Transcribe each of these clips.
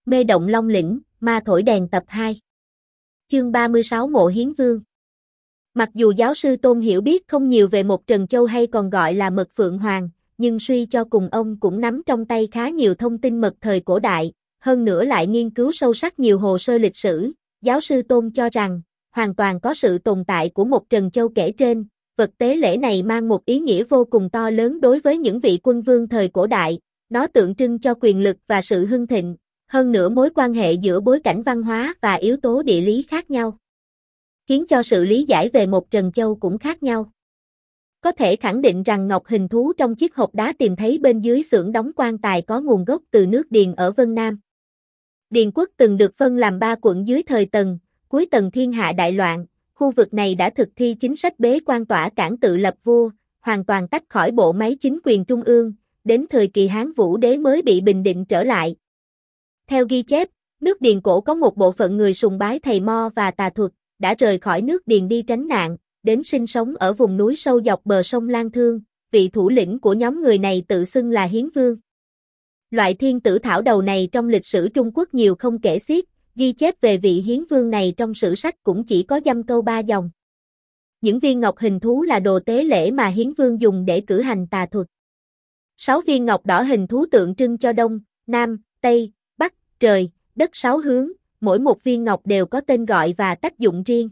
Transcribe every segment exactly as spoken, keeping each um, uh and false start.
Mê động Long Lĩnh, ma thổi đèn tập hai. Chương ba mươi sáu Mộ Hiến Vương. Mặc dù giáo sư Tôn hiểu biết không nhiều về một Trần Châu hay còn gọi là Mật Phượng Hoàng, nhưng suy cho cùng ông cũng nắm trong tay khá nhiều thông tin mật thời cổ đại, hơn nữa lại nghiên cứu sâu sắc nhiều hồ sơ lịch sử. Giáo sư Tôn cho rằng, hoàn toàn có sự tồn tại của một Trần Châu kể trên, vật tế lễ này mang một ý nghĩa vô cùng to lớn đối với những vị quân vương thời cổ đại, nó tượng trưng cho quyền lực và sự hưng thịnh. Hơn nữa mối quan hệ giữa bối cảnh văn hóa và yếu tố địa lý khác nhau, khiến cho sự lý giải về một Trần Châu cũng khác nhau. Có thể khẳng định rằng ngọc hình thú trong chiếc hộp đá tìm thấy bên dưới xưởng đóng quan tài có nguồn gốc từ nước Điền ở Vân Nam. Điền quốc từng được phân làm ba quận dưới thời Tần, cuối Tần thiên hạ đại loạn, khu vực này đã thực thi chính sách bế quan tỏa cản tự lập vua, hoàn toàn tách khỏi bộ máy chính quyền trung ương, đến thời kỳ Hán Vũ đế mới bị bình định trở lại. Theo ghi chép, nước Điền cổ có một bộ phận người sùng bái thầy mo và tà thuật, đã rời khỏi nước Điền đi tránh nạn, đến sinh sống ở vùng núi sâu dọc bờ sông Lan Thương, vị thủ lĩnh của nhóm người này tự xưng là Hiến Vương. Loại thiên tử thảo đầu này trong lịch sử Trung Quốc nhiều không kể xiết, ghi chép về vị Hiến Vương này trong sử sách cũng chỉ có dăm câu ba dòng. Những viên ngọc hình thú là đồ tế lễ mà Hiến Vương dùng để cử hành tà thuật. Sáu viên ngọc đỏ hình thú tượng trưng cho Đông, Nam, Tây, trời, đất sáu hướng, mỗi một viên ngọc đều có tên gọi và tác dụng riêng.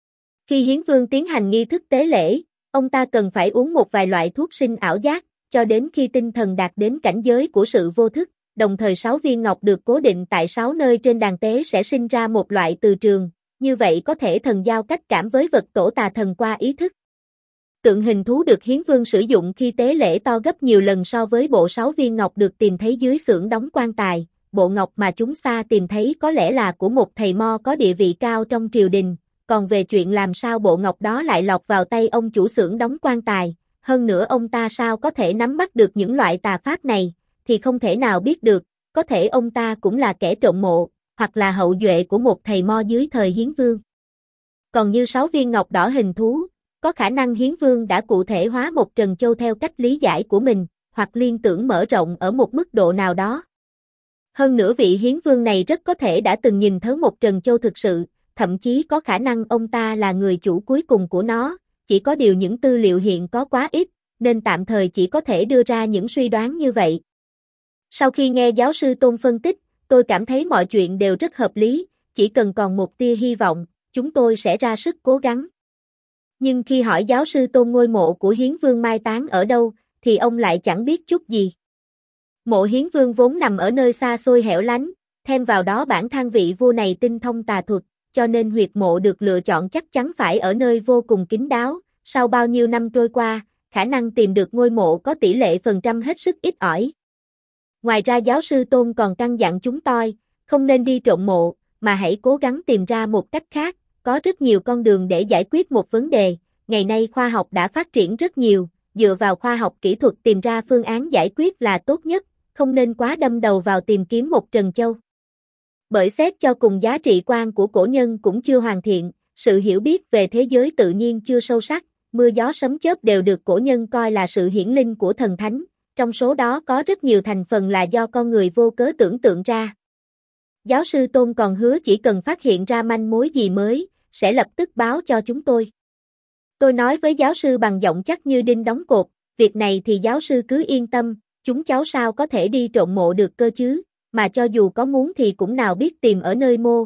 Khi Hiến Vương tiến hành nghi thức tế lễ, ông ta cần phải uống một vài loại thuốc sinh ảo giác, cho đến khi tinh thần đạt đến cảnh giới của sự vô thức, đồng thời sáu viên ngọc được cố định tại sáu nơi trên đàn tế sẽ sinh ra một loại từ trường, như vậy có thể thần giao cách cảm với vật tổ tà thần qua ý thức. Tượng hình thú được Hiến Vương sử dụng khi tế lễ to gấp nhiều lần so với bộ sáu viên ngọc được tìm thấy dưới xưởng đóng quan tài. Bộ ngọc mà chúng ta tìm thấy có lẽ là của một thầy mo có địa vị cao trong triều đình, còn về chuyện làm sao bộ ngọc đó lại lọt vào tay ông chủ xưởng đóng quan tài, hơn nữa ông ta sao có thể nắm bắt được những loại tà pháp này, thì không thể nào biết được, có thể ông ta cũng là kẻ trộm mộ, hoặc là hậu duệ của một thầy mo dưới thời Hiến Vương. Còn như sáu viên ngọc đỏ hình thú, có khả năng Hiến Vương đã cụ thể hóa một Trần Châu theo cách lý giải của mình, hoặc liên tưởng mở rộng ở một mức độ nào đó. Hơn nữa vị Hiến Vương này rất có thể đã từng nhìn thấy một Trần Châu thực sự, thậm chí có khả năng ông ta là người chủ cuối cùng của nó, chỉ có điều những tư liệu hiện có quá ít, nên tạm thời chỉ có thể đưa ra những suy đoán như vậy. Sau khi nghe giáo sư Tôn phân tích, tôi cảm thấy mọi chuyện đều rất hợp lý, chỉ cần còn một tia hy vọng, chúng tôi sẽ ra sức cố gắng. Nhưng khi hỏi giáo sư Tôn ngôi mộ của Hiến Vương mai táng ở đâu, thì ông lại chẳng biết chút gì. Mộ Hiến Vương vốn nằm ở nơi xa xôi hẻo lánh, thêm vào đó bản thân vị vua này tinh thông tà thuật, cho nên huyệt mộ được lựa chọn chắc chắn phải ở nơi vô cùng kín đáo. Sau bao nhiêu năm trôi qua, khả năng tìm được ngôi mộ có tỷ lệ phần trăm hết sức ít ỏi. Ngoài ra giáo sư Tôn còn căn dặn chúng tôi, không nên đi trộm mộ, mà hãy cố gắng tìm ra một cách khác, có rất nhiều con đường để giải quyết một vấn đề. Ngày nay khoa học đã phát triển rất nhiều, dựa vào khoa học kỹ thuật tìm ra phương án giải quyết là tốt nhất. Không nên quá đâm đầu vào tìm kiếm một Trần Châu. Bởi xét cho cùng giá trị quan của cổ nhân cũng chưa hoàn thiện, sự hiểu biết về thế giới tự nhiên chưa sâu sắc, mưa gió sấm chớp đều được cổ nhân coi là sự hiển linh của thần thánh, trong số đó có rất nhiều thành phần là do con người vô cớ tưởng tượng ra. Giáo sư Tôn còn hứa chỉ cần phát hiện ra manh mối gì mới, sẽ lập tức báo cho chúng tôi. Tôi nói với giáo sư bằng giọng chắc như đinh đóng cột, việc này thì giáo sư cứ yên tâm. Chúng cháu sao có thể đi trộm mộ được cơ chứ, mà cho dù có muốn thì cũng nào biết tìm ở nơi mô.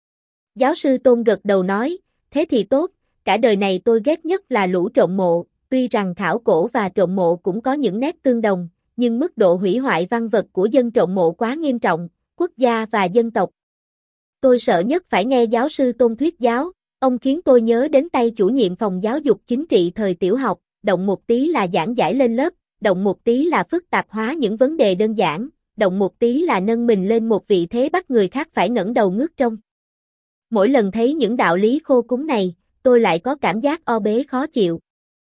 Giáo sư Tôn gật đầu nói, thế thì tốt, cả đời này tôi ghét nhất là lũ trộm mộ, tuy rằng khảo cổ và trộm mộ cũng có những nét tương đồng, nhưng mức độ hủy hoại văn vật của dân trộm mộ quá nghiêm trọng, quốc gia và dân tộc. Tôi sợ nhất phải nghe giáo sư Tôn thuyết giáo, ông khiến tôi nhớ đến tay chủ nhiệm phòng giáo dục chính trị thời tiểu học, động một tí là giảng giải lên lớp. Động một tí là phức tạp hóa những vấn đề đơn giản, động một tí là nâng mình lên một vị thế bắt người khác phải ngẩng đầu ngước trông. Mỗi lần thấy những đạo lý khô cúng này, tôi lại có cảm giác o bế khó chịu.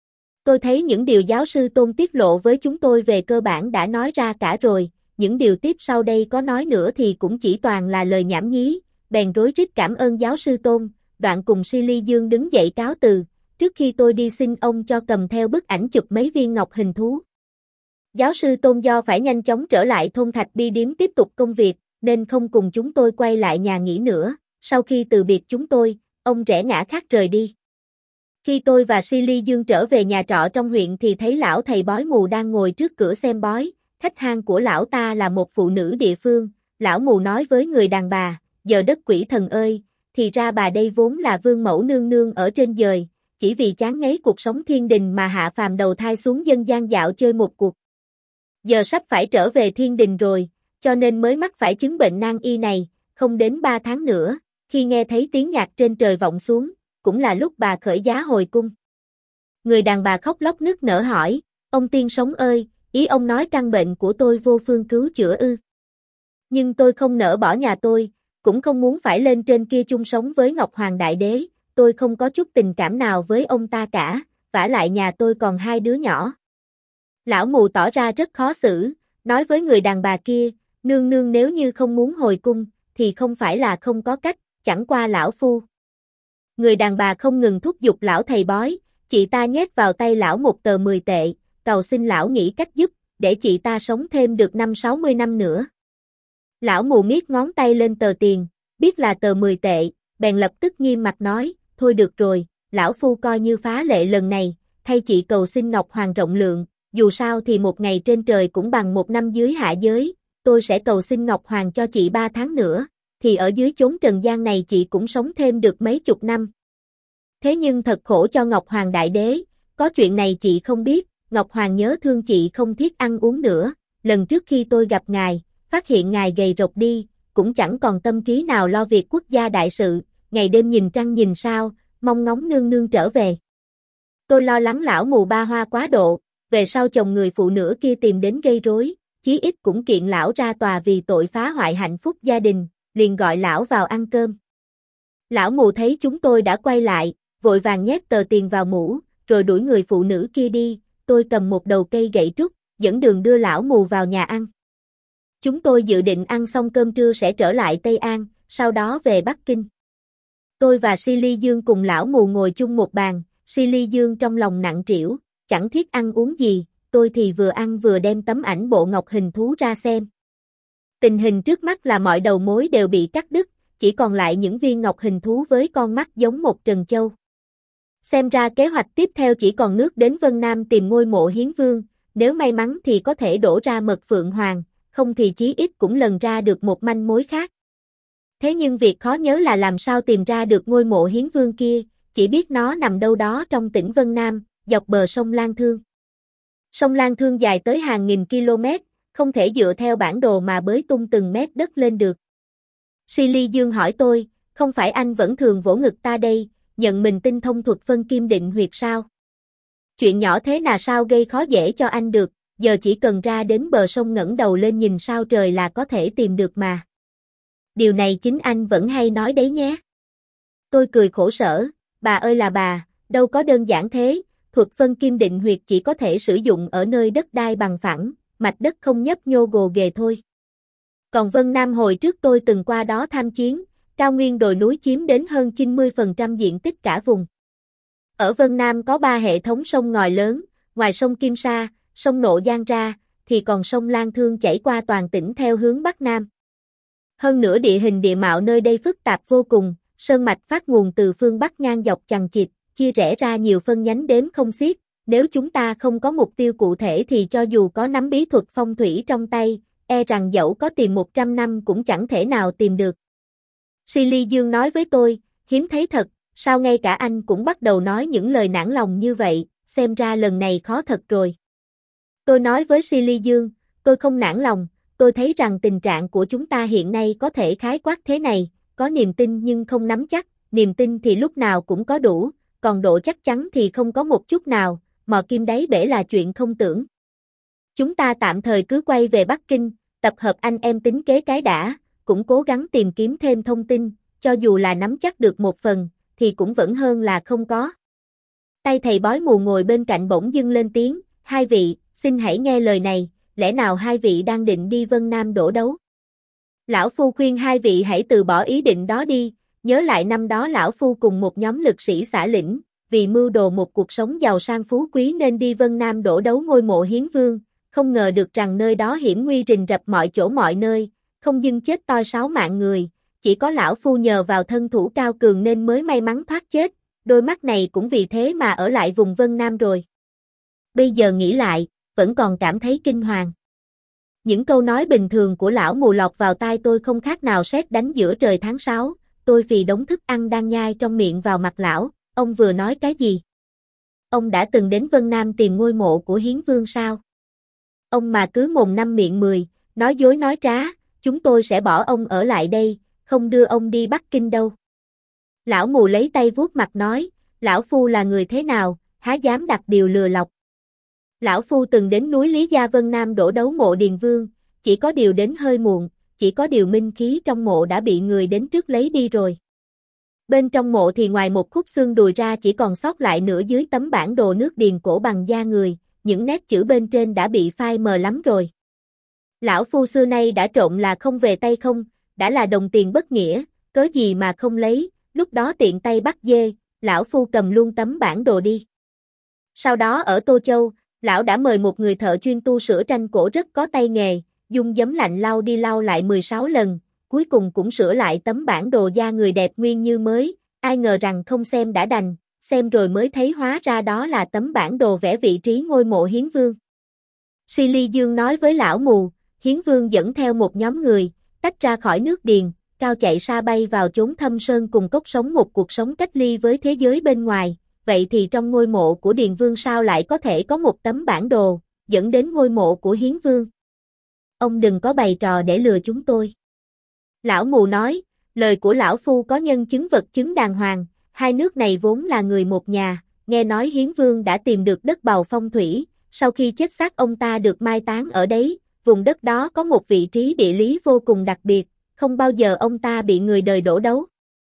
Tôi thấy những điều giáo sư Tôn tiết lộ với chúng tôi về cơ bản đã nói ra cả rồi, những điều tiếp sau đây có nói nữa thì cũng chỉ toàn là lời nhảm nhí, bèn rối rít cảm ơn giáo sư Tôn, đoạn cùng Silly Dương đứng dậy cáo từ, trước khi tôi đi xin ông cho cầm theo bức ảnh chụp mấy viên ngọc hình thú. Giáo sư Tôn do phải nhanh chóng trở lại thôn Thạch Bi Điếm tiếp tục công việc, nên không cùng chúng tôi quay lại nhà nghỉ nữa. Sau khi từ biệt chúng tôi, ông rẽ ngã khác rời đi. Khi tôi và Silly Dương trở về nhà trọ trong huyện thì thấy lão thầy bói mù đang ngồi trước cửa xem bói. Khách hàng của lão ta là một phụ nữ địa phương. Lão mù nói với người đàn bà, giờ đất quỷ thần ơi, thì ra bà đây vốn là vương mẫu nương nương ở trên dời, chỉ vì chán ngấy cuộc sống thiên đình mà hạ phàm đầu thai xuống dân gian dạo chơi một cuộc. Giờ sắp phải trở về thiên đình rồi, cho nên mới mắc phải chứng bệnh nan y này, không đến ba tháng nữa, khi nghe thấy tiếng nhạc trên trời vọng xuống, cũng là lúc bà khởi giá hồi cung. Người đàn bà khóc lóc nức nở hỏi, ông tiên sống ơi, ý ông nói căn bệnh của tôi vô phương cứu chữa ư. Nhưng tôi không nỡ bỏ nhà tôi, cũng không muốn phải lên trên kia chung sống với Ngọc Hoàng Đại Đế, tôi không có chút tình cảm nào với ông ta cả, vả lại nhà tôi còn hai đứa nhỏ. Lão mù tỏ ra rất khó xử, nói với người đàn bà kia, nương nương nếu như không muốn hồi cung, thì không phải là không có cách, chẳng qua lão phu. Người đàn bà không ngừng thúc giục lão thầy bói, chị ta nhét vào tay lão một tờ mười tệ, cầu xin lão nghĩ cách giúp, để chị ta sống thêm được năm sáu mươi năm nữa. Lão mù miết ngón tay lên tờ tiền, biết là tờ mười tệ, bèn lập tức nghiêm mặt nói, thôi được rồi, lão phu coi như phá lệ lần này, thay chị cầu xin Ngọc Hoàng rộng lượng, dù sao thì một ngày trên trời cũng bằng một năm dưới hạ giới, tôi sẽ cầu xin Ngọc Hoàng cho chị ba tháng nữa, thì ở dưới chốn trần gian này chị cũng sống thêm được mấy chục năm. Thế nhưng thật khổ cho Ngọc Hoàng Đại Đế, có chuyện này chị không biết, Ngọc Hoàng nhớ thương chị không thiết ăn uống nữa, lần trước khi tôi gặp ngài, phát hiện ngài gầy rộc đi, cũng chẳng còn tâm trí nào lo việc quốc gia đại sự, ngày đêm nhìn trăng nhìn sao, mong ngóng nương nương trở về. Tôi lo lắng lão mù ba hoa quá độ, về sau chồng người phụ nữ kia tìm đến gây rối, chí ít cũng kiện lão ra tòa vì tội phá hoại hạnh phúc gia đình, liền gọi lão vào ăn cơm. Lão mù thấy chúng tôi đã quay lại, vội vàng nhét tờ tiền vào mũ, rồi đuổi người phụ nữ kia đi, tôi cầm một đầu cây gậy trúc, dẫn đường đưa lão mù vào nhà ăn. Chúng tôi dự định ăn xong cơm trưa sẽ trở lại Tây An, sau đó về Bắc Kinh. Tôi và Silly Dương cùng lão mù ngồi chung một bàn, Silly Dương trong lòng nặng trĩu, chẳng thiết ăn uống gì, tôi thì vừa ăn vừa đem tấm ảnh bộ ngọc hình thú ra xem. Tình hình trước mắt là mọi đầu mối đều bị cắt đứt, chỉ còn lại những viên ngọc hình thú với con mắt giống một trần châu. Xem ra kế hoạch tiếp theo chỉ còn nước đến Vân Nam tìm ngôi mộ Hiến Vương, nếu may mắn thì có thể đổ ra mật Phượng Hoàng, không thì chí ít cũng lần ra được một manh mối khác. Thế nhưng việc khó nhớ là làm sao tìm ra được ngôi mộ Hiến Vương kia, chỉ biết nó nằm đâu đó trong tỉnh Vân Nam, dọc bờ sông Lan Thương. Sông Lan Thương dài tới hàng nghìn km, không thể dựa theo bản đồ mà bới tung từng mét đất lên được. Silly Dương hỏi tôi, không phải anh vẫn thường vỗ ngực ta đây, nhận mình tinh thông thuật phân kim định huyệt sao? Chuyện nhỏ thế là sao gây khó dễ cho anh được, giờ chỉ cần ra đến bờ sông ngẩng đầu lên nhìn sao trời là có thể tìm được mà. Điều này chính anh vẫn hay nói đấy nhé. Tôi cười khổ sở, bà ơi là bà, đâu có đơn giản thế, thuật phân kim định huyệt chỉ có thể sử dụng ở nơi đất đai bằng phẳng, mạch đất không nhấp nhô gồ ghề thôi. Còn Vân Nam hồi trước tôi từng qua đó tham chiến, cao nguyên đồi núi chiếm đến hơn chín mươi phần trăm diện tích cả vùng. Ở Vân Nam có ba hệ thống sông ngòi lớn, ngoài sông Kim Sa, sông Nộ Giang ra, thì còn sông Lan Thương chảy qua toàn tỉnh theo hướng Bắc Nam. Hơn nữa địa hình địa mạo nơi đây phức tạp vô cùng, sơn mạch phát nguồn từ phương Bắc ngang dọc chằng chịt, chia rẽ ra nhiều phân nhánh đếm không xiết, nếu chúng ta không có mục tiêu cụ thể thì cho dù có nắm bí thuật phong thủy trong tay, e rằng dẫu có tìm một trăm năm cũng chẳng thể nào tìm được. Silly Dương nói với tôi, hiếm thấy thật, sao ngay cả anh cũng bắt đầu nói những lời nản lòng như vậy, xem ra lần này khó thật rồi. Tôi nói với Silly Dương, tôi không nản lòng, tôi thấy rằng tình trạng của chúng ta hiện nay có thể khái quát thế này, có niềm tin nhưng không nắm chắc, niềm tin thì lúc nào cũng có đủ, còn độ chắc chắn thì không có một chút nào, mò kim đáy bể là chuyện không tưởng. Chúng ta tạm thời cứ quay về Bắc Kinh, tập hợp anh em tính kế cái đã, cũng cố gắng tìm kiếm thêm thông tin, cho dù là nắm chắc được một phần, thì cũng vẫn hơn là không có. Tay thầy bói mù ngồi bên cạnh bỗng dưng lên tiếng, hai vị, xin hãy nghe lời này, lẽ nào hai vị đang định đi Vân Nam đổ đấu? Lão Phu khuyên hai vị hãy từ bỏ ý định đó đi, nhớ lại năm đó Lão Phu cùng một nhóm lực sĩ xả lĩnh, vì mưu đồ một cuộc sống giàu sang phú quý nên đi Vân Nam đổ đấu ngôi mộ Hiến Vương, không ngờ được rằng nơi đó hiểm nguy rình rập mọi chỗ mọi nơi, không dưng chết toi sáu mạng người, chỉ có lão phu nhờ vào thân thủ cao cường nên mới may mắn thoát chết, đôi mắt này cũng vì thế mà ở lại vùng Vân Nam rồi. Bây giờ nghĩ lại, vẫn còn cảm thấy kinh hoàng. Những câu nói bình thường của lão mù lọt vào tai tôi không khác nào sét đánh giữa trời tháng sáu, tôi phì đống thức ăn đang nhai trong miệng vào mặt lão, ông vừa nói cái gì? Ông đã từng đến Vân Nam tìm ngôi mộ của Hiến Vương sao? Ông mà cứ mồm năm miệng mười, nói dối nói trá, chúng tôi sẽ bỏ ông ở lại đây, không đưa ông đi Bắc Kinh đâu. Lão mù lấy tay vuốt mặt nói, lão phu là người thế nào, há dám đặt điều lừa lọc. Lão phu từng đến núi Lý Gia Vân Nam đổ đấu mộ Điền Vương, chỉ có điều đến hơi muộn, chỉ có điều minh khí trong mộ đã bị người đến trước lấy đi rồi. Bên trong mộ thì ngoài một khúc xương đùi ra chỉ còn sót lại nửa dưới tấm bản đồ nước Điền cổ bằng da người, những nét chữ bên trên đã bị phai mờ lắm rồi. Lão phu xưa nay đã trộm là không về tay không, đã là đồng tiền bất nghĩa, cớ gì mà không lấy, lúc đó tiện tay bắt dê, lão phu cầm luôn tấm bản đồ đi. Sau đó ở Tô Châu, lão đã mời một người thợ chuyên tu sửa tranh cổ rất có tay nghề, dùng giấm lạnh lau đi lau lại mười sáu lần, cuối cùng cũng sửa lại tấm bản đồ da người đẹp nguyên như mới, ai ngờ rằng không xem đã đành, xem rồi mới thấy hóa ra đó là tấm bản đồ vẽ vị trí ngôi mộ Hiến Vương. Si Ly Dương nói với lão mù, Hiến Vương dẫn theo một nhóm người, tách ra khỏi nước Điền, cao chạy xa bay vào chốn thâm sơn cùng cốc sống một cuộc sống cách ly với thế giới bên ngoài, vậy thì trong ngôi mộ của Điền Vương sao lại có thể có một tấm bản đồ, dẫn đến ngôi mộ của Hiến Vương? Ông đừng có bày trò để lừa chúng tôi. Lão mù nói, lời của lão phu có nhân chứng vật chứng đàng hoàng, hai nước này vốn là người một nhà, nghe nói Hiến Vương đã tìm được đất bầu phong thủy, sau khi chết xác ông ta được mai táng ở đấy, vùng đất đó có một vị trí địa lý vô cùng đặc biệt, không bao giờ ông ta bị người đời đổ đấu.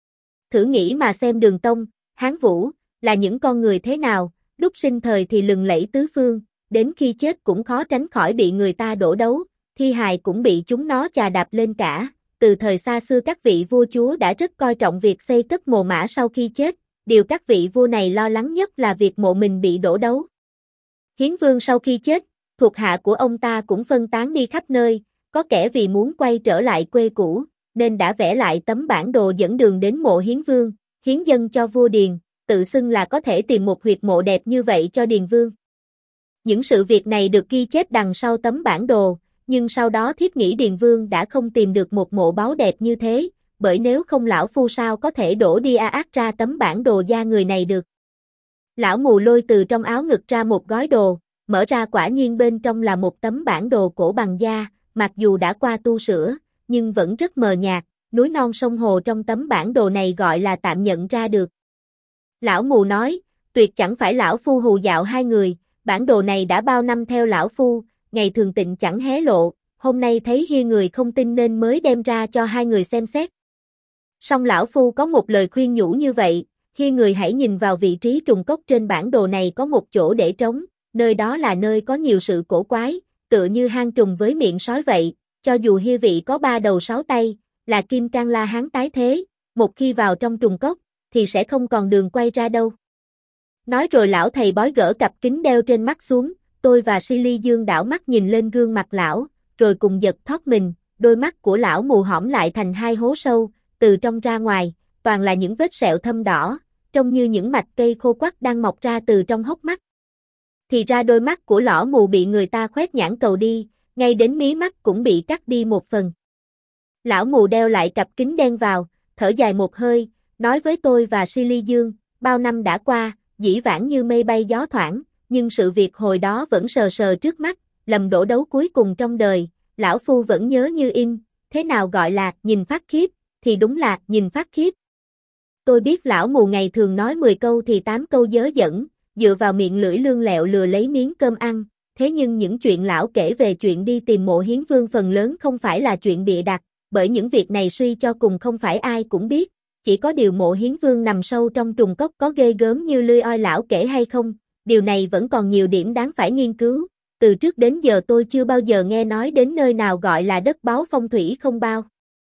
Thử nghĩ mà xem Đường Tông, Hán Vũ, là những con người thế nào, lúc sinh thời thì lừng lẫy tứ phương, đến khi chết cũng khó tránh khỏi bị người ta đổ đấu, thi hài cũng bị chúng nó chà đạp lên cả. Từ thời xa xưa các vị vua chúa đã rất coi trọng việc xây cất mồ mả sau khi chết, điều các vị vua này lo lắng nhất là việc mộ mình bị đổ đấu. Hiến Vương sau khi chết, thuộc hạ của ông ta cũng phân tán đi khắp nơi, có kẻ vì muốn quay trở lại quê cũ, nên đã vẽ lại tấm bản đồ dẫn đường đến mộ Hiến Vương, hiến dâng cho vua Điền, tự xưng là có thể tìm một huyệt mộ đẹp như vậy cho Điền Vương. Những sự việc này được ghi chép đằng sau tấm bản đồ, nhưng sau đó thiếp nghĩ Điền Vương đã không tìm được một mộ báu đẹp như thế, bởi nếu không lão phu sao có thể đổ đi a ác ra tấm bản đồ da người này được. Lão mù lôi từ trong áo ngực ra một gói đồ, mở ra quả nhiên bên trong là một tấm bản đồ cổ bằng da, mặc dù đã qua tu sửa, nhưng vẫn rất mờ nhạt, núi non sông hồ trong tấm bản đồ này gọi là tạm nhận ra được. Lão mù nói, tuyệt chẳng phải lão phu hù dạo hai người, bản đồ này đã bao năm theo lão phu, ngày thường tịnh chẳng hé lộ, hôm nay thấy hi người không tin nên mới đem ra cho hai người xem xét. Song lão phu có một lời khuyên nhủ như vậy, hi người hãy nhìn vào vị trí trùng cốc trên bản đồ này có một chỗ để trống, nơi đó là nơi có nhiều sự cổ quái, tựa như hang trùng với miệng sói vậy, cho dù hi vị có ba đầu sáu tay, là Kim Cang La Hán tái thế, một khi vào trong trùng cốc, thì sẽ không còn đường quay ra đâu. Nói rồi lão thầy bói gỡ cặp kính đeo trên mắt xuống, tôi và Si Ly Dương đảo mắt nhìn lên gương mặt lão, rồi cùng giật thót mình, đôi mắt của lão mù hõm lại thành hai hố sâu, từ trong ra ngoài, toàn là những vết sẹo thâm đỏ, trông như những mạch cây khô quắt đang mọc ra từ trong hốc mắt. Thì ra đôi mắt của lão mù bị người ta khoét nhãn cầu đi, ngay đến mí mắt cũng bị cắt đi một phần. Lão mù đeo lại cặp kính đen vào, thở dài một hơi, nói với tôi và Si Ly Dương, bao năm đã qua, dĩ vãng như mây bay gió thoảng, nhưng sự việc hồi đó vẫn sờ sờ trước mắt, lầm đổ đấu cuối cùng trong đời, lão phu vẫn nhớ như in, thế nào gọi là nhìn phát khiếp, thì đúng là nhìn phát khiếp. Tôi biết lão mù ngày thường nói mười câu thì tám câu dớ dẫn, dựa vào miệng lưỡi lương lẹo lừa lấy miếng cơm ăn, thế nhưng những chuyện lão kể về chuyện đi tìm mộ Hiến Vương phần lớn không phải là chuyện bịa đặt, bởi những việc này suy cho cùng không phải ai cũng biết, chỉ có điều mộ Hiến Vương nằm sâu trong trùng cốc có ghê gớm như lươi oi lão kể hay không, điều này vẫn còn nhiều điểm đáng phải nghiên cứu, từ trước đến giờ tôi chưa bao giờ nghe nói đến nơi nào gọi là đất báu phong thủy không bao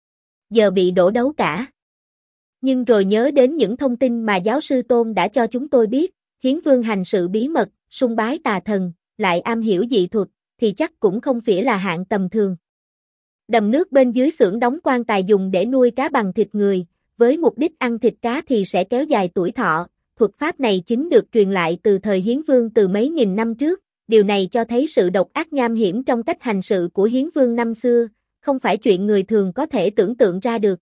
giờ bị đổ đấu cả. Nhưng rồi nhớ đến những thông tin mà giáo sư Tôn đã cho chúng tôi biết, Hiến Vương hành sự bí mật, sung bái tà thần, lại am hiểu dị thuật, thì chắc cũng không phải là hạng tầm thường. Đầm nước bên dưới xưởng đóng quan tài dùng để nuôi cá bằng thịt người, với mục đích ăn thịt cá thì sẽ kéo dài tuổi thọ. Thuật pháp này chính được truyền lại từ thời Hiến Vương từ mấy nghìn năm trước. Điều này cho thấy sự độc ác nham hiểm trong cách hành sự của Hiến Vương năm xưa, không phải chuyện người thường có thể tưởng tượng ra được.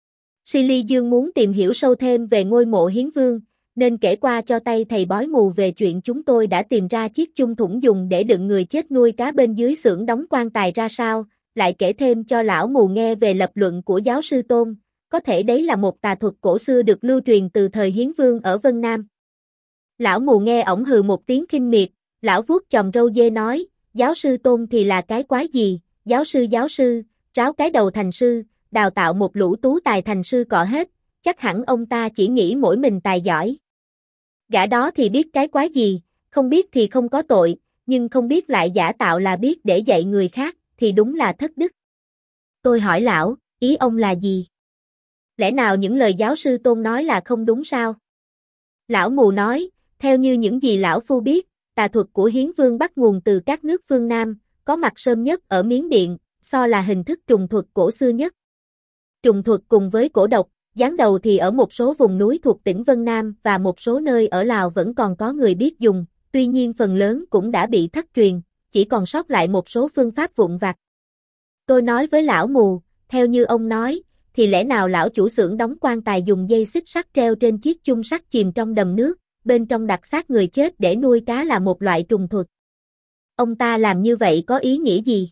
Silly Dương muốn tìm hiểu sâu thêm về ngôi mộ Hiến Vương, nên kể qua cho tay thầy bói mù về chuyện chúng tôi đã tìm ra chiếc chung thủng dùng để đựng người chết nuôi cá bên dưới xưởng đóng quan tài ra sao, lại kể thêm cho lão mù nghe về lập luận của giáo sư Tôn, có thể đấy là một tà thuật cổ xưa được lưu truyền từ thời Hiến Vương ở Vân Nam. Lão mù nghe ổng hừ một tiếng khinh miệt, lão vuốt chòm râu dê nói, giáo sư Tôn thì là cái quái gì, giáo sư giáo sư, ráo cái đầu thành sư, đào tạo một lũ tú tài thành sư cọ hết, chắc hẳn ông ta chỉ nghĩ mỗi mình tài giỏi. Gã đó thì biết cái quái gì, không biết thì không có tội, nhưng không biết lại giả tạo là biết để dạy người khác, thì đúng là thất đức. Tôi hỏi lão, ý ông là gì? Lẽ nào những lời giáo sư Tôn nói là không đúng sao? Lão mù nói, theo như những gì lão phu biết, tà thuật của Hiến Vương bắt nguồn từ các nước phương Nam, có mặt sớm nhất ở Miến Điện, so là hình thức trùng thuật cổ xưa nhất. Trùng thuật cùng với cổ độc, giáng đầu thì ở một số vùng núi thuộc tỉnh Vân Nam và một số nơi ở Lào vẫn còn có người biết dùng, tuy nhiên phần lớn cũng đã bị thất truyền, chỉ còn sót lại một số phương pháp vụn vặt. Tôi nói với lão mù, theo như ông nói, thì lẽ nào lão chủ xưởng đóng quan tài dùng dây xích sắt treo trên chiếc chung sắt chìm trong đầm nước, bên trong đặt xác người chết để nuôi cá là một loại trùng thuật. Ông ta làm như vậy có ý nghĩa gì?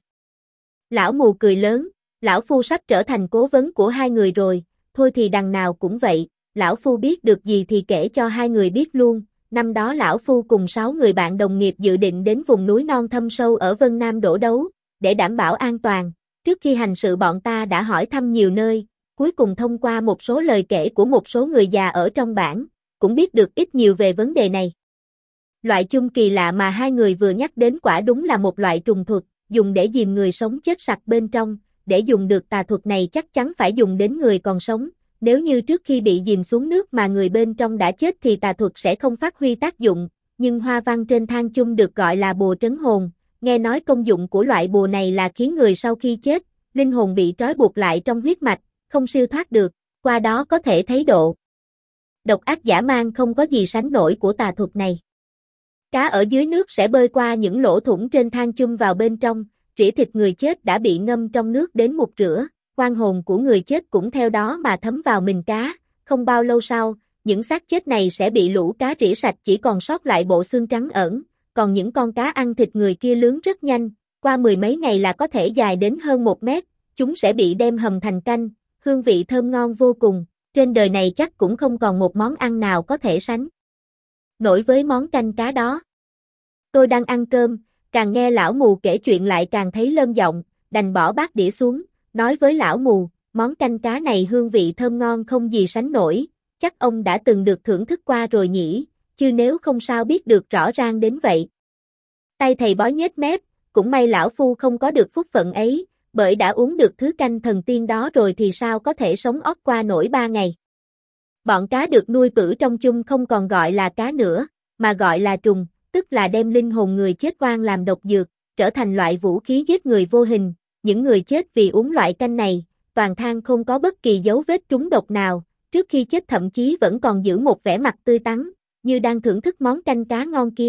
Lão mù cười lớn, lão phu sắp trở thành cố vấn của hai người rồi, thôi thì đằng nào cũng vậy, lão phu biết được gì thì kể cho hai người biết luôn. Năm đó lão phu cùng sáu người bạn đồng nghiệp dự định đến vùng núi non thâm sâu ở Vân Nam đổ đấu, để đảm bảo an toàn. Trước khi hành sự bọn ta đã hỏi thăm nhiều nơi, cuối cùng thông qua một số lời kể của một số người già ở trong bản, cũng biết được ít nhiều về vấn đề này. Loại chung kỳ lạ mà hai người vừa nhắc đến quả đúng là một loại trùng thuật, dùng để dìm người sống chết sặc bên trong, để dùng được tà thuật này chắc chắn phải dùng đến người còn sống. Nếu như trước khi bị dìm xuống nước mà người bên trong đã chết thì tà thuật sẽ không phát huy tác dụng, nhưng hoa văn trên than chung được gọi là bùa trấn hồn, nghe nói công dụng của loại bùa này là khiến người sau khi chết, linh hồn bị trói buộc lại trong huyết mạch, không siêu thoát được, qua đó có thể thấy độ độc ác dã man không có gì sánh nổi của tà thuật này. Cá ở dưới nước sẽ bơi qua những lỗ thủng trên than chung vào bên trong, rỉa thịt người chết đã bị ngâm trong nước đến mục rửa. Oan hồn của người chết cũng theo đó mà thấm vào mình cá, không bao lâu sau, những xác chết này sẽ bị lũ cá rỉ sạch chỉ còn sót lại bộ xương trắng ẩn, còn những con cá ăn thịt người kia lớn rất nhanh, qua mười mấy ngày là có thể dài đến hơn một mét, chúng sẽ bị đem hầm thành canh, hương vị thơm ngon vô cùng, trên đời này chắc cũng không còn một món ăn nào có thể sánh nổi với món canh cá đó. Tôi đang ăn cơm, càng nghe lão mù kể chuyện lại càng thấy lơm giọng, đành bỏ bát đĩa xuống. Nói với lão mù, món canh cá này hương vị thơm ngon không gì sánh nổi, chắc ông đã từng được thưởng thức qua rồi nhỉ, chứ nếu không sao biết được rõ ràng đến vậy. Tay thầy bói nhếch mép, cũng may lão phu không có được phúc phận ấy, bởi đã uống được thứ canh thần tiên đó rồi thì sao có thể sống ót qua nổi ba ngày. Bọn cá được nuôi cử trong chung không còn gọi là cá nữa, mà gọi là trùng, tức là đem linh hồn người chết oan làm độc dược, trở thành loại vũ khí giết người vô hình. Những người chết vì uống loại canh này, toàn than không có bất kỳ dấu vết trúng độc nào, trước khi chết thậm chí vẫn còn giữ một vẻ mặt tươi tắn, như đang thưởng thức món canh cá ngon kia.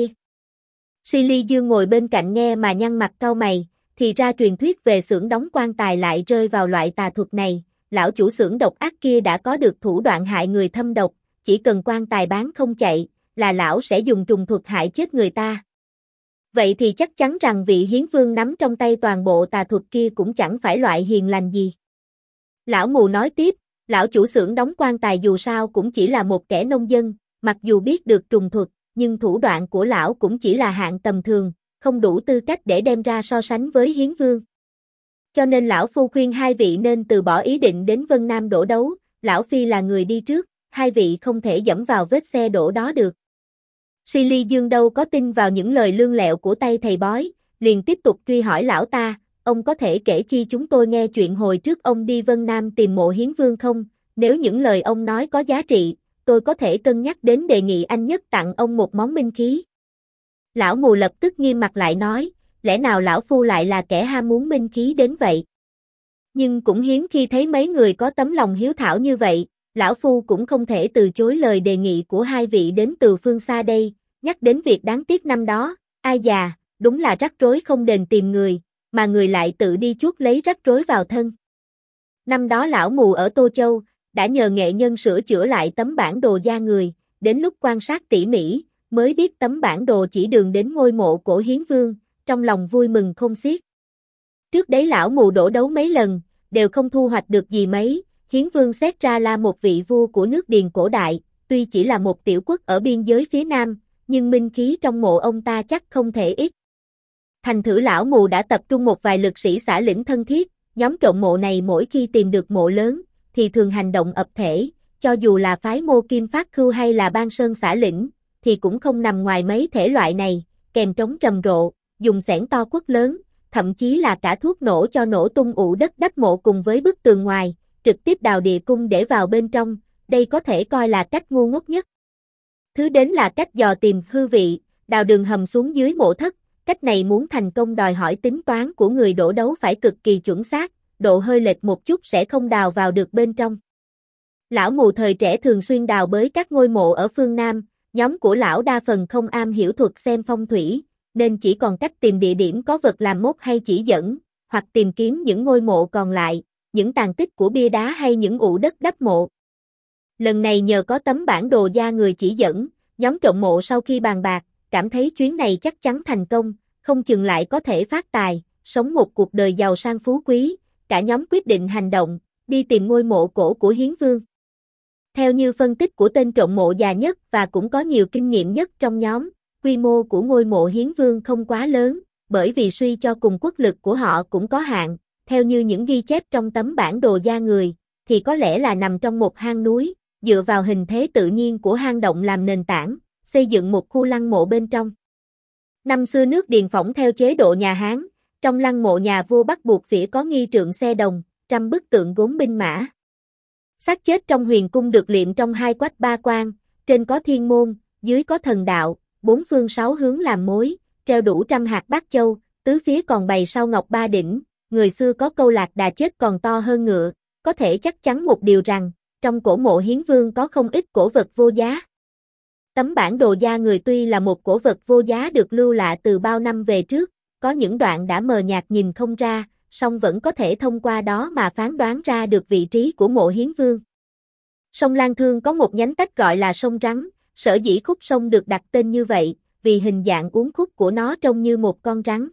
Silly Dương ngồi bên cạnh nghe mà nhăn mặt cau mày, thì ra truyền thuyết về xưởng đóng quan tài lại rơi vào loại tà thuật này, lão chủ xưởng độc ác kia đã có được thủ đoạn hại người thâm độc, chỉ cần quan tài bán không chạy, là lão sẽ dùng trùng thuật hại chết người ta. Vậy thì chắc chắn rằng vị Hiến Vương nắm trong tay toàn bộ tà thuật kia cũng chẳng phải loại hiền lành gì. Lão mù nói tiếp, lão chủ xưởng đóng quan tài dù sao cũng chỉ là một kẻ nông dân, mặc dù biết được trùng thuật, nhưng thủ đoạn của lão cũng chỉ là hạng tầm thường, không đủ tư cách để đem ra so sánh với Hiến Vương. Cho nên lão phu khuyên hai vị nên từ bỏ ý định đến Vân Nam đổ đấu, lão phi là người đi trước, hai vị không thể dẫm vào vết xe đổ đó được. Silly Dương đâu có tin vào những lời lương lẹo của tay thầy bói, liền tiếp tục truy hỏi lão ta, ông có thể kể chi chúng tôi nghe chuyện hồi trước ông đi Vân Nam tìm mộ Hiến Vương không? Nếu những lời ông nói có giá trị, tôi có thể cân nhắc đến đề nghị anh nhất tặng ông một món minh khí. Lão mù lập tức nghiêm mặt lại nói, lẽ nào lão phu lại là kẻ ham muốn minh khí đến vậy? Nhưng cũng hiếm khi thấy mấy người có tấm lòng hiếu thảo như vậy, lão phu cũng không thể từ chối lời đề nghị của hai vị đến từ phương xa đây, nhắc đến việc đáng tiếc năm đó, ai già, đúng là rắc rối không đền tìm người, mà người lại tự đi chuốc lấy rắc rối vào thân. Năm đó lão mù ở Tô Châu, đã nhờ nghệ nhân sửa chữa lại tấm bản đồ da người, đến lúc quan sát tỉ mỉ, mới biết tấm bản đồ chỉ đường đến ngôi mộ cổ Hiến Vương, trong lòng vui mừng không xiết. Trước đấy lão mù đổ đấu mấy lần, đều không thu hoạch được gì mấy, Hiến Vương xét ra là một vị vua của nước Điền cổ đại, tuy chỉ là một tiểu quốc ở biên giới phía Nam, nhưng minh khí trong mộ ông ta chắc không thể ít. Thành thử lão mù đã tập trung một vài lực sĩ xã lĩnh thân thiết, nhóm trộm mộ này mỗi khi tìm được mộ lớn, thì thường hành động ập thể, cho dù là phái Mô Kim Phát Khưu hay là Ban Sơn xã lĩnh, thì cũng không nằm ngoài mấy thể loại này, kèm trống trầm rộ, dùng xẻng to quất lớn, thậm chí là cả thuốc nổ cho nổ tung ụ đất đắp mộ cùng với bức tường ngoài, trực tiếp đào địa cung để vào bên trong, đây có thể coi là cách ngu ngốc nhất. Thứ đến là cách dò tìm hư vị, đào đường hầm xuống dưới mộ thất, cách này muốn thành công đòi hỏi tính toán của người đổ đấu phải cực kỳ chuẩn xác, độ hơi lệch một chút sẽ không đào vào được bên trong. Lão mù thời trẻ thường xuyên đào bới các ngôi mộ ở phương Nam, nhóm của lão đa phần không am hiểu thuật xem phong thủy, nên chỉ còn cách tìm địa điểm có vật làm mốc hay chỉ dẫn, hoặc tìm kiếm những ngôi mộ còn lại, những tàn tích của bia đá hay những ụ đất đắp mộ. Lần này nhờ có tấm bản đồ da người chỉ dẫn, nhóm trộm mộ sau khi bàn bạc, cảm thấy chuyến này chắc chắn thành công, không chừng lại có thể phát tài, sống một cuộc đời giàu sang phú quý, cả nhóm quyết định hành động, đi tìm ngôi mộ cổ của Hiến Vương. Theo như phân tích của tên trộm mộ già nhất và cũng có nhiều kinh nghiệm nhất trong nhóm, quy mô của ngôi mộ Hiến Vương không quá lớn, bởi vì suy cho cùng quốc lực của họ cũng có hạn, theo như những ghi chép trong tấm bản đồ da người, thì có lẽ là nằm trong một hang núi, dựa vào hình thế tự nhiên của hang động làm nền tảng, xây dựng một khu lăng mộ bên trong. Năm xưa nước Điền phỏng theo chế độ nhà Hán, trong lăng mộ nhà vua bắt buộc phải có nghi trượng xe đồng, trăm bức tượng gốm binh mã. Xác chết trong huyền cung được liệm trong hai quách ba quan, trên có thiên môn, dưới có thần đạo, bốn phương sáu hướng làm mối, treo đủ trăm hạt bát châu, tứ phía còn bày sau ngọc ba đỉnh, người xưa có câu lạc đà chết còn to hơn ngựa, có thể chắc chắn một điều rằng, trong cổ mộ Hiến Vương có không ít cổ vật vô giá. Tấm bản đồ da người tuy là một cổ vật vô giá được lưu lại từ bao năm về trước, có những đoạn đã mờ nhạt nhìn không ra, song vẫn có thể thông qua đó mà phán đoán ra được vị trí của mộ Hiến Vương. Sông Lan Thương có một nhánh tách gọi là sông Rắn, sở dĩ khúc sông được đặt tên như vậy, vì hình dạng uốn khúc của nó trông như một con rắn.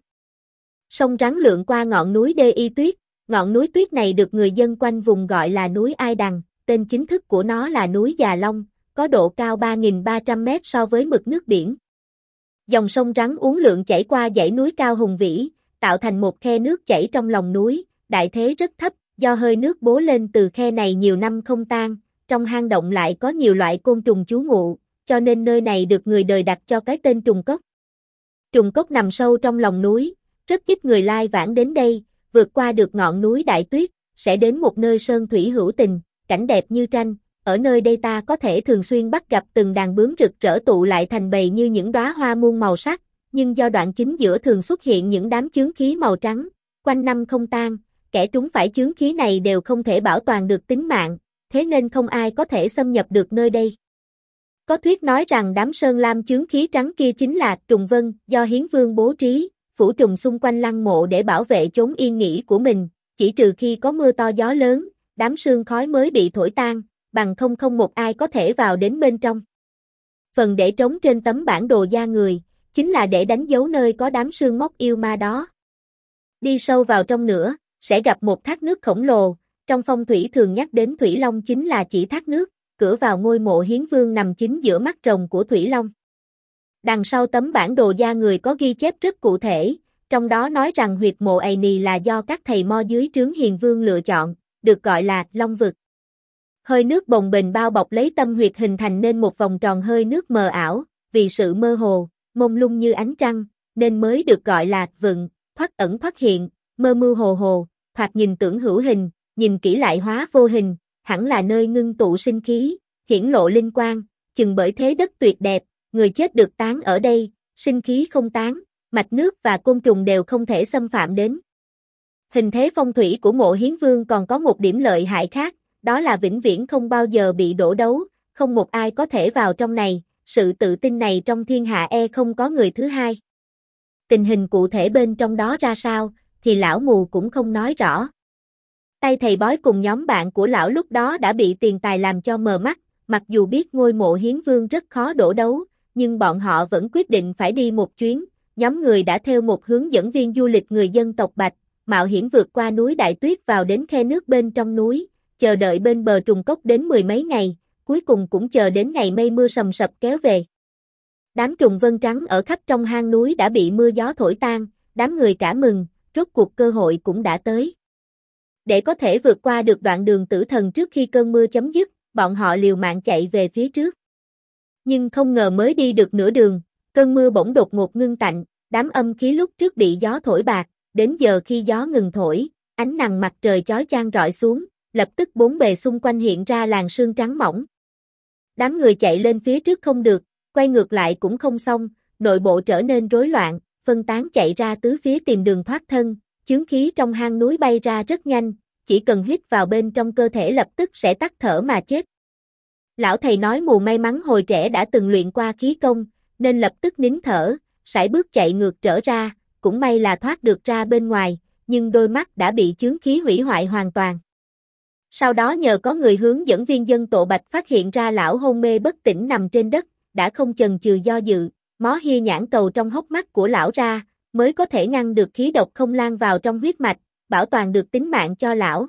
Sông Rắn lượn qua ngọn núi Đê Y Tuyết, ngọn núi tuyết này được người dân quanh vùng gọi là núi Ai Đằng, tên chính thức của nó là núi Già Long, có độ cao ba nghìn ba trăm mét so với mực nước biển. Dòng sông Rắn uốn lượn chảy qua dãy núi cao hùng vĩ, tạo thành một khe nước chảy trong lòng núi, đại thế rất thấp, do hơi nước bố lên từ khe này nhiều năm không tan, trong hang động lại có nhiều loại côn trùng trú ngụ, cho nên nơi này được người đời đặt cho cái tên Trùng Cốc. Trùng Cốc nằm sâu trong lòng núi, rất ít người lai vãng đến đây, vượt qua được ngọn núi Đại Tuyết, sẽ đến một nơi sơn thủy hữu tình, cảnh đẹp như tranh. Ở nơi đây ta có thể thường xuyên bắt gặp từng đàn bướm rực rỡ tụ lại thành bầy như những đóa hoa muôn màu sắc, nhưng do đoạn chính giữa thường xuất hiện những đám chướng khí màu trắng, quanh năm không tan, kẻ trúng phải chướng khí này đều không thể bảo toàn được tính mạng, thế nên không ai có thể xâm nhập được nơi đây. Có thuyết nói rằng đám sơn lam chướng khí trắng kia chính là trùng vân do Hiến Vương bố trí, phủ trùng xung quanh lăng mộ để bảo vệ chốn yên nghỉ của mình, chỉ trừ khi có mưa to gió lớn, đám sương khói mới bị thổi tan, bằng không không một ai có thể vào đến bên trong. Phần để trống trên tấm bản đồ da người, chính là để đánh dấu nơi có đám sương móc yêu ma đó. Đi sâu vào trong nữa, sẽ gặp một thác nước khổng lồ, trong phong thủy thường nhắc đến Thủy Long chính là chỉ thác nước, cửa vào ngôi mộ Hiến Vương nằm chính giữa mắt rồng của Thủy Long. Đằng sau tấm bản đồ da người có ghi chép rất cụ thể, trong đó nói rằng huyệt mộ ấy nì là do các thầy mo dưới trướng Hiền Vương lựa chọn, được gọi là Long Vực. Hơi nước bồng bềnh bao bọc lấy tâm huyệt hình thành nên một vòng tròn hơi nước mờ ảo, vì sự mơ hồ, mông lung như ánh trăng, nên mới được gọi là vựng, thoát ẩn thoát hiện, mơ mưu hồ hồ, thoạt nhìn tưởng hữu hình, nhìn kỹ lại hóa vô hình, hẳn là nơi ngưng tụ sinh khí, hiển lộ linh quang, chừng bởi thế đất tuyệt đẹp, người chết được táng ở đây, sinh khí không tán, mạch nước và côn trùng đều không thể xâm phạm đến. Hình thế phong thủy của mộ Hiến Vương còn có một điểm lợi hại khác, đó là vĩnh viễn không bao giờ bị đổ đấu, không một ai có thể vào trong này, sự tự tin này trong thiên hạ e không có người thứ hai. Tình hình cụ thể bên trong đó ra sao, thì lão mù cũng không nói rõ. Tay thầy bói cùng nhóm bạn của lão lúc đó đã bị tiền tài làm cho mờ mắt, mặc dù biết ngôi mộ Hiến Vương rất khó đổ đấu, nhưng bọn họ vẫn quyết định phải đi một chuyến. Nhóm người đã theo một hướng dẫn viên du lịch người dân tộc Bạch, mạo hiểm vượt qua núi Đại Tuyết vào đến khe nước bên trong núi, chờ đợi bên bờ trùng cốc đến mười mấy ngày, cuối cùng cũng chờ đến ngày mây mưa sầm sập kéo về. Đám trùng vân trắng ở khắp trong hang núi đã bị mưa gió thổi tan, đám người cả mừng, rốt cuộc cơ hội cũng đã tới. Để có thể vượt qua được đoạn đường tử thần trước khi cơn mưa chấm dứt, bọn họ liều mạng chạy về phía trước. Nhưng không ngờ mới đi được nửa đường, cơn mưa bỗng đột ngột ngưng tạnh, đám âm khí lúc trước bị gió thổi bạc, đến giờ khi gió ngừng thổi, ánh nắng mặt trời chói chang rọi xuống, lập tức bốn bề xung quanh hiện ra làn sương trắng mỏng. Đám người chạy lên phía trước không được, quay ngược lại cũng không xong, nội bộ trở nên rối loạn, phân tán chạy ra tứ phía tìm đường thoát thân, chướng khí trong hang núi bay ra rất nhanh, chỉ cần hít vào bên trong cơ thể lập tức sẽ tắt thở mà chết. Lão thầy nói mù may mắn hồi trẻ đã từng luyện qua khí công, nên lập tức nín thở, sải bước chạy ngược trở ra, cũng may là thoát được ra bên ngoài, nhưng đôi mắt đã bị chướng khí hủy hoại hoàn toàn. Sau đó nhờ có người hướng dẫn viên dân Tộ Bạch phát hiện ra lão hôn mê bất tỉnh nằm trên đất, đã không chần chừ do dự, mó hia nhãn cầu trong hốc mắt của lão ra, mới có thể ngăn được khí độc không lan vào trong huyết mạch, bảo toàn được tính mạng cho lão.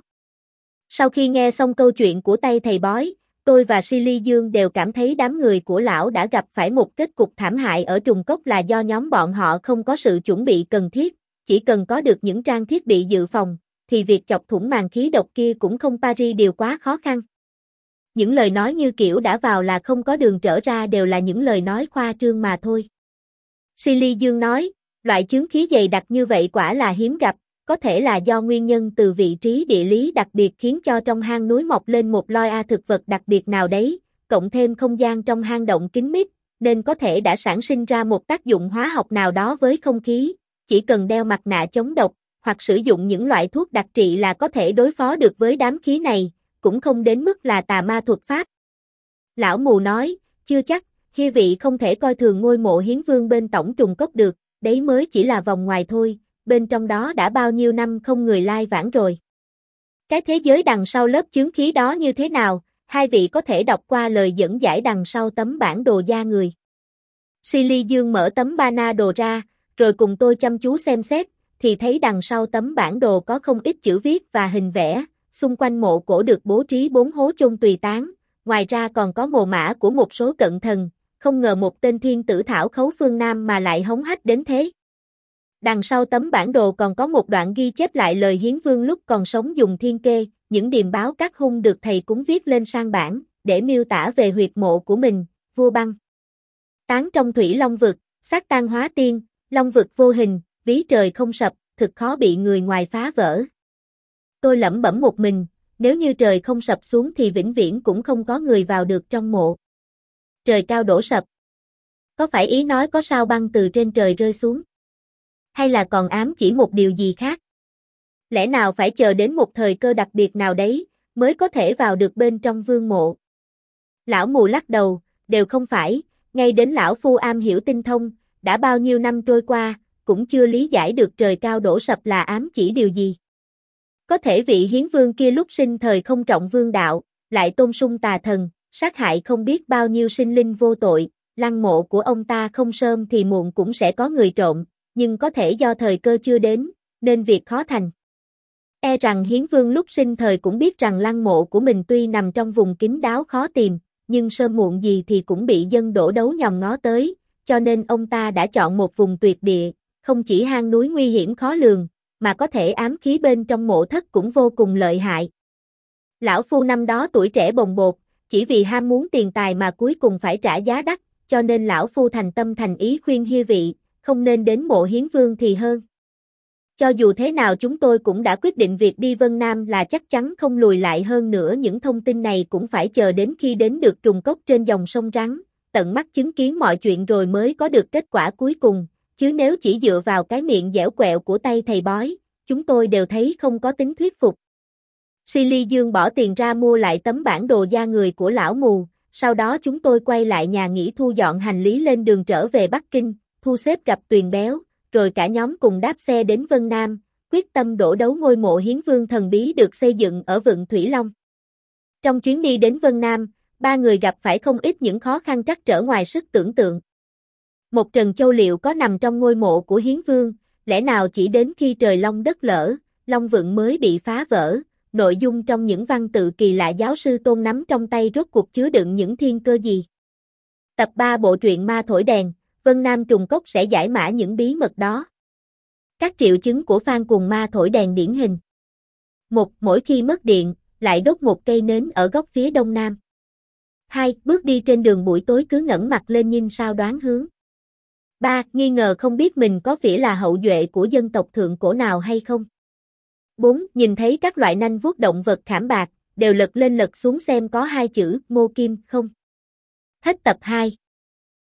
Sau khi nghe xong câu chuyện của tay thầy bói, tôi và Silly Dương đều cảm thấy đám người của lão đã gặp phải một kết cục thảm hại ở trùng cốc là do nhóm bọn họ không có sự chuẩn bị cần thiết, chỉ cần có được những trang thiết bị dự phòng, thì việc chọc thủng màn khí độc kia cũng không pari điều quá khó khăn. Những lời nói như kiểu đã vào là không có đường trở ra đều là những lời nói khoa trương mà thôi. Silly Dương nói, loại chướng khí dày đặc như vậy quả là hiếm gặp, có thể là do nguyên nhân từ vị trí địa lý đặc biệt khiến cho trong hang núi mọc lên một loài a thực vật đặc biệt nào đấy, cộng thêm không gian trong hang động kín mít, nên có thể đã sản sinh ra một tác dụng hóa học nào đó với không khí, chỉ cần đeo mặt nạ chống độc, hoặc sử dụng những loại thuốc đặc trị là có thể đối phó được với đám khí này, cũng không đến mức là tà ma thuật pháp. Lão mù nói, chưa chắc, hi vị không thể coi thường ngôi mộ Hiến Vương bên tổng trùng cốc được, đấy mới chỉ là vòng ngoài thôi, bên trong đó đã bao nhiêu năm không người lai vãng rồi. Cái thế giới đằng sau lớp chướng khí đó như thế nào, hai vị có thể đọc qua lời dẫn giải đằng sau tấm bản đồ da người. Silly Dương mở tấm bana đồ ra, rồi cùng tôi chăm chú xem xét, thì thấy đằng sau tấm bản đồ có không ít chữ viết và hình vẽ, xung quanh mộ cổ được bố trí bốn hố chôn tùy tán, ngoài ra còn có mồ mã của một số cận thần, không ngờ một tên thiên tử thảo khấu phương Nam mà lại hống hách đến thế. Đằng sau tấm bản đồ còn có một đoạn ghi chép lại lời Hiến Vương lúc còn sống dùng thiên kê, những điềm báo các hung được thầy cúng viết lên sang bản, để miêu tả về huyệt mộ của mình, vua băng. Tán trong thủy long vực, xác tan hóa tiên, long vực vô hình, ví trời không sập, thực khó bị người ngoài phá vỡ. Tôi lẩm bẩm một mình, nếu như trời không sập xuống thì vĩnh viễn cũng không có người vào được trong mộ. Trời cao đổ sập. Có phải ý nói có sao băng từ trên trời rơi xuống? Hay là còn ám chỉ một điều gì khác? Lẽ nào phải chờ đến một thời cơ đặc biệt nào đấy, mới có thể vào được bên trong vương mộ? Lão mù lắc đầu, đều không phải, ngay đến lão phu am hiểu tinh thông, đã bao nhiêu năm trôi qua, cũng chưa lý giải được trời cao đổ sập là ám chỉ điều gì. Có thể vị Hiến Vương kia lúc sinh thời không trọng vương đạo, lại tôn sung tà thần, sát hại không biết bao nhiêu sinh linh vô tội, lăng mộ của ông ta không sớm thì muộn cũng sẽ có người trộm, nhưng có thể do thời cơ chưa đến, nên việc khó thành. E rằng Hiến Vương lúc sinh thời cũng biết rằng lăng mộ của mình tuy nằm trong vùng kín đáo khó tìm, nhưng sớm muộn gì thì cũng bị dân đổ đấu nhòm ngó tới, cho nên ông ta đã chọn một vùng tuyệt địa, không chỉ hang núi nguy hiểm khó lường, mà có thể ám khí bên trong mộ thất cũng vô cùng lợi hại. Lão phu năm đó tuổi trẻ bồng bột, chỉ vì ham muốn tiền tài mà cuối cùng phải trả giá đắt, cho nên lão phu thành tâm thành ý khuyên hi vị, không nên đến mộ Hiến Vương thì hơn. Cho dù thế nào chúng tôi cũng đã quyết định việc đi Vân Nam là chắc chắn không lùi lại, hơn nữa những thông tin này cũng phải chờ đến khi đến được trùng cốc trên dòng sông Rắn, tận mắt chứng kiến mọi chuyện rồi mới có được kết quả cuối cùng, chứ nếu chỉ dựa vào cái miệng dẻo quẹo của tay thầy bói, chúng tôi đều thấy không có tính thuyết phục. Silly Dương bỏ tiền ra mua lại tấm bản đồ da người của lão mù, sau đó chúng tôi quay lại nhà nghỉ thu dọn hành lý lên đường trở về Bắc Kinh, thu xếp gặp Tuyền Béo, rồi cả nhóm cùng đáp xe đến Vân Nam, quyết tâm đổ đấu ngôi mộ hiến vương thần bí được xây dựng ở Vịnh Thủy Long. Trong chuyến đi đến Vân Nam, ba người gặp phải không ít những khó khăn trắc trở ngoài sức tưởng tượng. Một trần châu liệu có nằm trong ngôi mộ của hiến vương, lẽ nào chỉ đến khi trời long đất lỡ, long vượng mới bị phá vỡ, nội dung trong những văn tự kỳ lạ giáo sư Tôn nắm trong tay rốt cuộc chứa đựng những thiên cơ gì? Tập ba bộ truyện Ma Thổi Đèn, Vân Nam Trùng Cốc sẽ giải mã những bí mật đó. Các triệu chứng của fan cuồng ma thổi đèn điển hình. một. Mỗi khi mất điện, lại đốt một cây nến ở góc phía đông nam. hai. Bước đi trên đường buổi tối cứ ngẩng mặt lên nhìn sao đoán hướng. ba. Nghi ngờ không biết mình có phải là hậu duệ của dân tộc thượng cổ nào hay không. bốn. Nhìn thấy các loại nanh vuốt động vật khảm bạc, đều lật lên lật xuống xem có hai chữ Mô Kim không. Hết tập hai.